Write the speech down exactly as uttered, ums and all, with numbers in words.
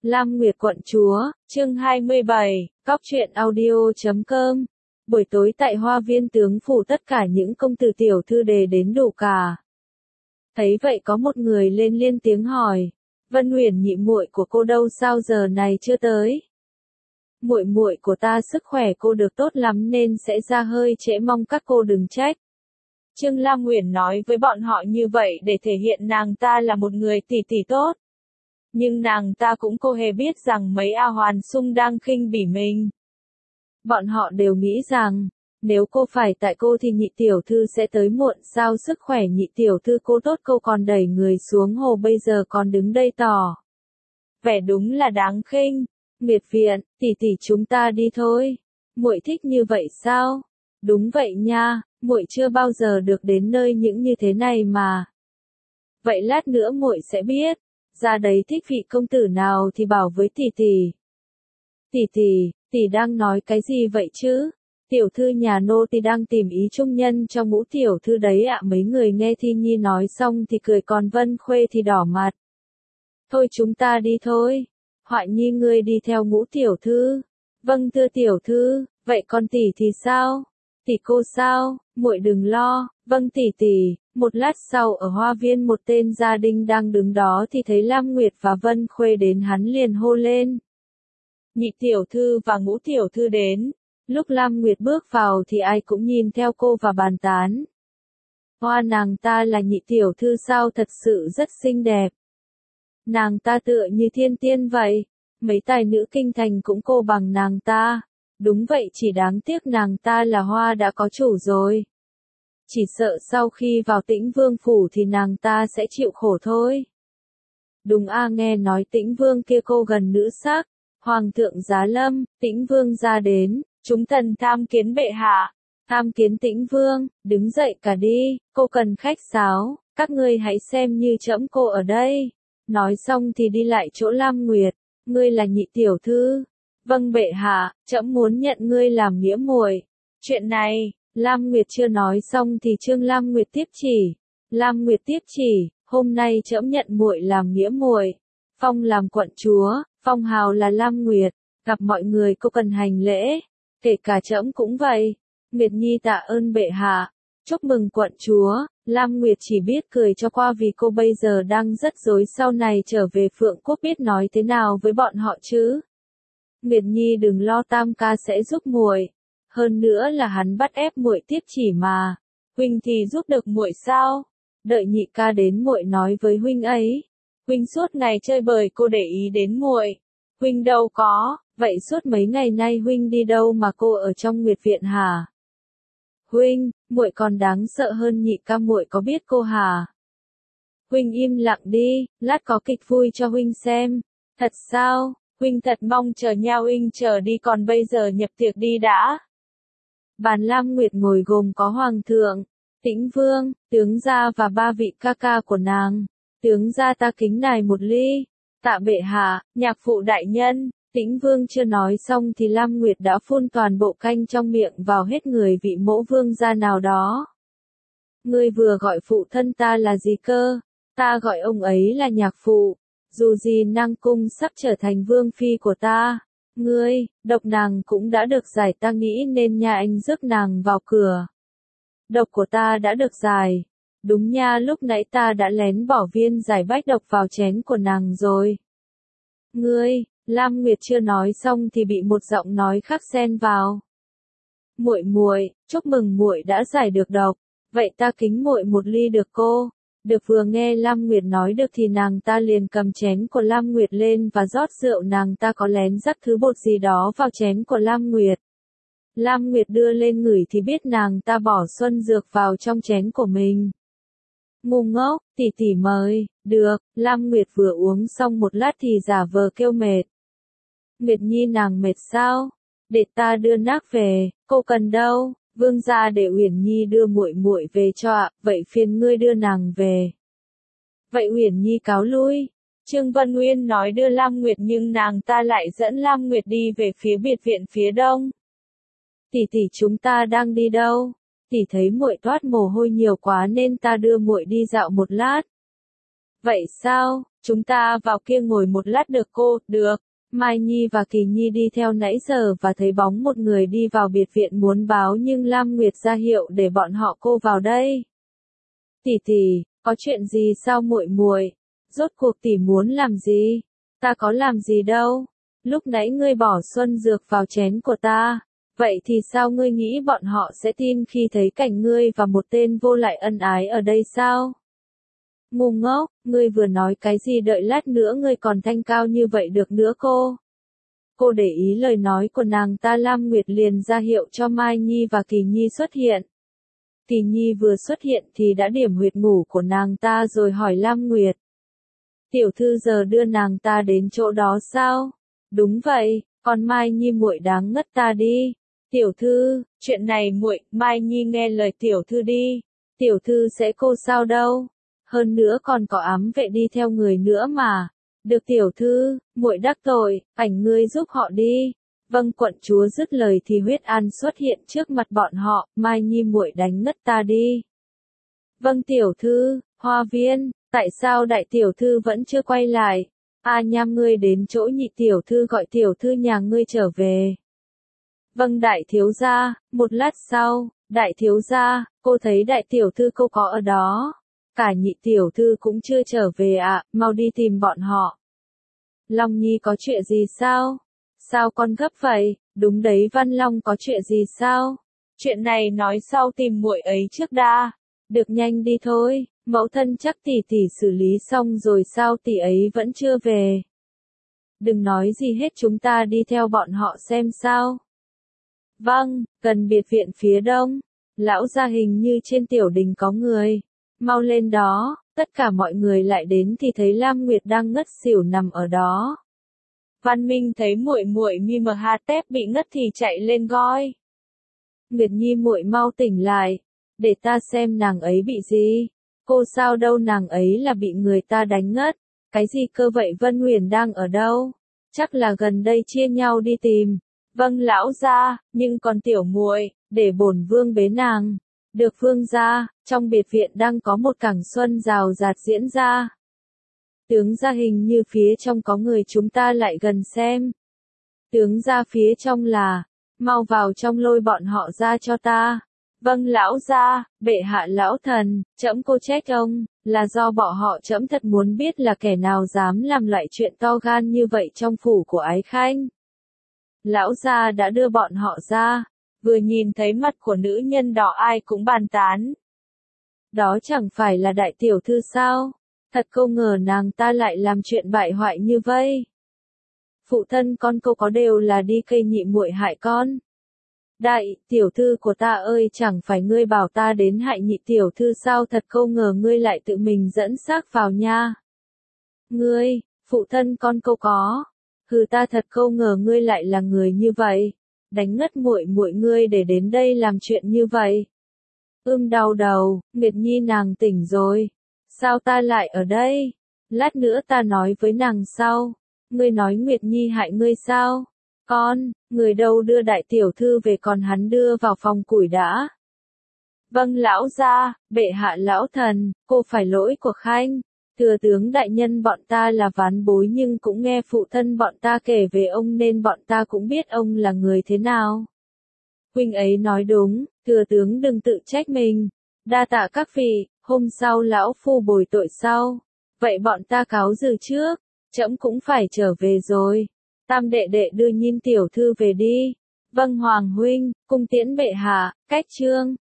Lam Nguyệt quận chúa, chương hai mươi bảy, cóc truyện audio chấm com. Buổi tối tại Hoa Viên tướng phủ tất cả những công tử tiểu thư đề đến đủ cả. Thấy vậy có một người lên liên tiếng hỏi, Vân Huyền nhị muội của cô đâu sao giờ này chưa tới? Muội muội của ta sức khỏe cô được tốt lắm nên sẽ ra hơi trễ, mong các cô đừng trách. Trương Lam Uyển nói với bọn họ như vậy để thể hiện nàng ta là một người tỷ tỷ tốt. Nhưng nàng ta cũng cô hề biết rằng mấy A Hoàn Sung đang khinh bỉ mình. Bọn họ đều nghĩ rằng, nếu cô phải tại cô thì nhị tiểu thư sẽ tới muộn, sao sức khỏe nhị tiểu thư cô tốt cô còn đẩy người xuống hồ bây giờ còn đứng đây tỏ vẻ đúng là đáng khinh. Miệt viện, tỷ tỷ chúng ta đi thôi. Muội thích như vậy sao? Đúng vậy nha, muội chưa bao giờ được đến nơi những như thế này mà. Vậy lát nữa muội sẽ biết. Ra đấy thích vị công tử nào thì bảo với tỷ tỷ. Tỷ tỷ, tỷ đang nói cái gì vậy chứ? Tiểu thư nhà nô thì đang tìm ý trung nhân cho Ngũ tiểu thư đấy ạ. Mấy người nghe Thi Nhi nói xong thì cười, còn Vân Khuê thì đỏ mặt. Thôi chúng ta đi thôi. Họa Nhi ngươi đi theo Ngũ tiểu thư. Vâng thưa tiểu thư, vậy còn tỷ thì sao? Tỷ cô sao? Muội đừng lo. Vâng tỷ tỷ. Một lát sau ở Hoa Viên một tên gia đình đang đứng đó thì thấy Lam Nguyệt và Vân Khuê đến, hắn liền hô lên. Nhị tiểu thư và Ngũ tiểu thư đến. Lúc Lam Nguyệt bước vào thì ai cũng nhìn theo cô và bàn tán. Hoa, nàng ta là nhị tiểu thư sao, thật sự rất xinh đẹp. Nàng ta tựa như thiên tiên vậy. Mấy tài nữ kinh thành cũng cô bằng nàng ta. Đúng vậy, chỉ đáng tiếc nàng ta là Hoa đã có chủ rồi. Chỉ sợ sau khi vào Tĩnh Vương phủ thì nàng ta sẽ chịu khổ thôi. Đúng a, nghe nói Tĩnh Vương kia cô gần nữ sắc. Hoàng thượng giá lâm, Tĩnh Vương ra đến, chúng thần tham kiến bệ hạ. Tham kiến Tĩnh Vương, đứng dậy cả đi, cô cần khách sáo, các ngươi hãy xem như trẫm cô ở đây. Nói xong thì đi lại chỗ Lam Nguyệt, ngươi là nhị tiểu thư. Vâng bệ hạ, trẫm muốn nhận ngươi làm nghĩa muội. Chuyện này, Lam Nguyệt chưa nói xong thì Trương Lam Nguyệt tiếp chỉ. Lam Nguyệt tiếp chỉ, hôm nay trẫm nhận muội làm nghĩa muội. Phong làm quận chúa, phong hào là Lam Nguyệt, gặp mọi người cô cần hành lễ, kể cả trẫm cũng vậy. Nguyệt Nhi tạ ơn bệ hạ, chúc mừng quận chúa. Lam Nguyệt chỉ biết cười cho qua vì cô bây giờ đang rất rối, sau này trở về Phượng Quốc biết nói thế nào với bọn họ chứ. Nguyệt Nhi đừng lo, tam ca sẽ giúp muội. Hơn nữa là hắn bắt ép muội tiếp chỉ mà. Huynh thì giúp được muội sao? Đợi nhị ca đến muội nói với huynh ấy. Huynh suốt ngày chơi bời cô để ý đến muội. Huynh đâu có, vậy suốt mấy ngày nay huynh đi đâu mà cô ở trong Nguyệt viện hả? Huynh, muội còn đáng sợ hơn nhị ca, muội có biết cô hả? Huynh im lặng đi, lát có kịch vui cho huynh xem. Thật sao? Huynh thật mong chờ nha, huynh chờ đi, còn bây giờ nhập tiệc đi đã. Bàn Lam Nguyệt ngồi gồm có Hoàng thượng, Tĩnh Vương, tướng gia và ba vị ca ca của nàng. Tướng gia ta kính nài một ly. Tạ bệ hạ, nhạc phụ đại nhân. Tĩnh Vương chưa nói xong thì Lam Nguyệt đã phun toàn bộ canh trong miệng vào hết người vị mẫu vương gia nào đó. Ngươi vừa gọi phụ thân ta là gì cơ? Ta gọi ông ấy là nhạc phụ. Dù gì Năng Cung sắp trở thành vương phi của ta. Ngươi, độc nàng cũng đã được giải, ta nghĩ nên nhà anh rước nàng vào cửa. Độc của ta đã được giải. Đúng nha, lúc nãy ta đã lén bỏ viên giải bách độc vào chén của nàng rồi. Ngươi, Lam Nguyệt chưa nói xong thì bị một giọng nói khác xen vào. Muội muội, chúc mừng muội đã giải được độc. Vậy ta kính muội một ly được cô? Được, vừa nghe Lam Nguyệt nói được thì nàng ta liền cầm chén của Lam Nguyệt lên và rót rượu. Nàng ta có lén rắc thứ bột gì đó vào chén của Lam Nguyệt. Lam Nguyệt đưa lên ngửi thì biết nàng ta bỏ xuân dược vào trong chén của mình. Ngu ngốc, tỷ tỷ mời. Được, Lam Nguyệt vừa uống xong một lát thì giả vờ kêu mệt. Nguyệt Nhi nàng mệt sao? Để ta đưa nác về, cô cần đâu? Vương gia để Uyển Nhi đưa muội muội về cho ạ, vậy phiền ngươi đưa nàng về. Vậy Uyển Nhi cáo lui. Trương Vân Uyên nói đưa Lam Nguyệt nhưng nàng ta lại dẫn Lam Nguyệt đi về phía biệt viện phía đông. Tỷ tỷ chúng ta đang đi đâu? Tỷ thấy muội toát mồ hôi nhiều quá nên ta đưa muội đi dạo một lát. Vậy sao? Chúng ta vào kia ngồi một lát được cô, được. Mai Nhi và Kỳ Nhi đi theo nãy giờ và thấy bóng một người đi vào biệt viện muốn báo nhưng Lam Nguyệt ra hiệu để bọn họ cô vào đây. Tỷ tỷ, có chuyện gì sao muội muội? Rốt cuộc tỷ muốn làm gì? Ta có làm gì đâu. Lúc nãy ngươi bỏ xuân dược vào chén của ta. Vậy thì sao ngươi nghĩ bọn họ sẽ tin khi thấy cảnh ngươi và một tên vô lại ân ái ở đây sao? Ngu ngốc, ngươi vừa nói cái gì đợi lát nữa ngươi còn thanh cao như vậy được nữa cô. Cô để ý lời nói của nàng ta Lam Nguyệt liền ra hiệu cho Mai Nhi và Kỳ Nhi xuất hiện. Kỳ Nhi vừa xuất hiện thì đã điểm huyệt ngủ của nàng ta rồi hỏi Lam Nguyệt. Tiểu thư giờ đưa nàng ta đến chỗ đó sao? Đúng vậy, còn Mai Nhi muội đáng ngất ta đi. Tiểu thư, chuyện này muội, Mai Nhi nghe lời tiểu thư đi. Tiểu thư sẽ cô sao đâu. Hơn nữa còn có ám vệ đi theo người nữa mà. Được tiểu thư, muội đắc tội, ảnh ngươi giúp họ đi. Vâng quận chúa dứt lời thì huyết an xuất hiện trước mặt bọn họ, Mai Nhi muội đánh ngất ta đi. Vâng tiểu thư, Hoa Viên, tại sao đại tiểu thư vẫn chưa quay lại? A Nham ngươi đến chỗ nhị tiểu thư gọi tiểu thư nhà ngươi trở về. Vâng đại thiếu gia, một lát sau, đại thiếu gia, cô thấy đại tiểu thư cô có ở đó. Cả nhị tiểu thư cũng chưa trở về ạ, à, mau đi tìm bọn họ. Long Nhi có chuyện gì sao? Sao con gấp vậy? Đúng đấy Văn Long có chuyện gì sao? Chuyện này nói sau tìm muội ấy trước đã. Được nhanh đi thôi, mẫu thân chắc tỷ tỷ xử lý xong rồi sao tỷ ấy vẫn chưa về. Đừng nói gì hết chúng ta đi theo bọn họ xem sao. Vâng, gần biệt viện phía đông. Lão gia hình như trên tiểu đình có người. Mau lên đó, tất cả mọi người lại đến thì thấy Lam Nguyệt đang ngất xỉu nằm ở đó. Văn Minh thấy muội muội Mi Mờ Ha Tép bị ngất thì chạy lên gọi. Nguyệt Nhi muội mau tỉnh lại, để ta xem nàng ấy bị gì. Cô sao đâu nàng ấy là bị người ta đánh ngất. Cái gì cơ vậy Vân Huyền đang ở đâu? Chắc là gần đây chia nhau đi tìm. Vâng lão gia, nhưng còn tiểu muội, để bổn vương bế nàng. Được vương gia, trong biệt viện đang có một cảng xuân rào rạt diễn ra. Tướng gia hình như phía trong có người chúng ta lại gần xem. Tướng gia phía trong là, mau vào trong lôi bọn họ ra cho ta. Vâng lão gia, bệ hạ lão thần, trẫm cô trách ông, là do bọn họ trẫm thật muốn biết là kẻ nào dám làm loại chuyện to gan như vậy trong phủ của Ái Khanh. Lão gia đã đưa bọn họ ra, vừa nhìn thấy mặt của nữ nhân đỏ ai cũng bàn tán. Đó chẳng phải là đại tiểu thư sao? Thật không ngờ nàng ta lại làm chuyện bại hoại như vậy. Phụ thân con cô có đều là đi cây nhị muội hại con. Đại tiểu thư của ta ơi, chẳng phải ngươi bảo ta đến hại nhị tiểu thư sao, thật không ngờ ngươi lại tự mình dẫn xác vào nha. Ngươi, phụ thân con cô có. Hừ, ta thật không ngờ ngươi lại là người như vậy. Đánh ngất muội muội ngươi để đến đây làm chuyện như vậy. Ưm đau đầu, Nguyệt Nhi nàng tỉnh rồi. Sao ta lại ở đây? Lát nữa ta nói với nàng sau. Ngươi nói Nguyệt Nhi hại ngươi sao? Con, người đâu đưa đại tiểu thư về còn hắn đưa vào phòng củi đã. Vâng lão gia, bệ hạ lão thần, cô phải lỗi của Khanh. Thừa tướng đại nhân bọn ta là ván bối nhưng cũng nghe phụ thân bọn ta kể về ông nên bọn ta cũng biết ông là người thế nào. Huynh ấy nói đúng, thừa tướng đừng tự trách mình. Đa tạ các vị, hôm sau lão phu bồi tội sau. Vậy bọn ta cáo từ trước, trẫm cũng phải trở về rồi. Tam đệ đệ đưa Nhiên tiểu thư về đi. Vâng hoàng huynh, cung tiễn bệ hạ, cách chương.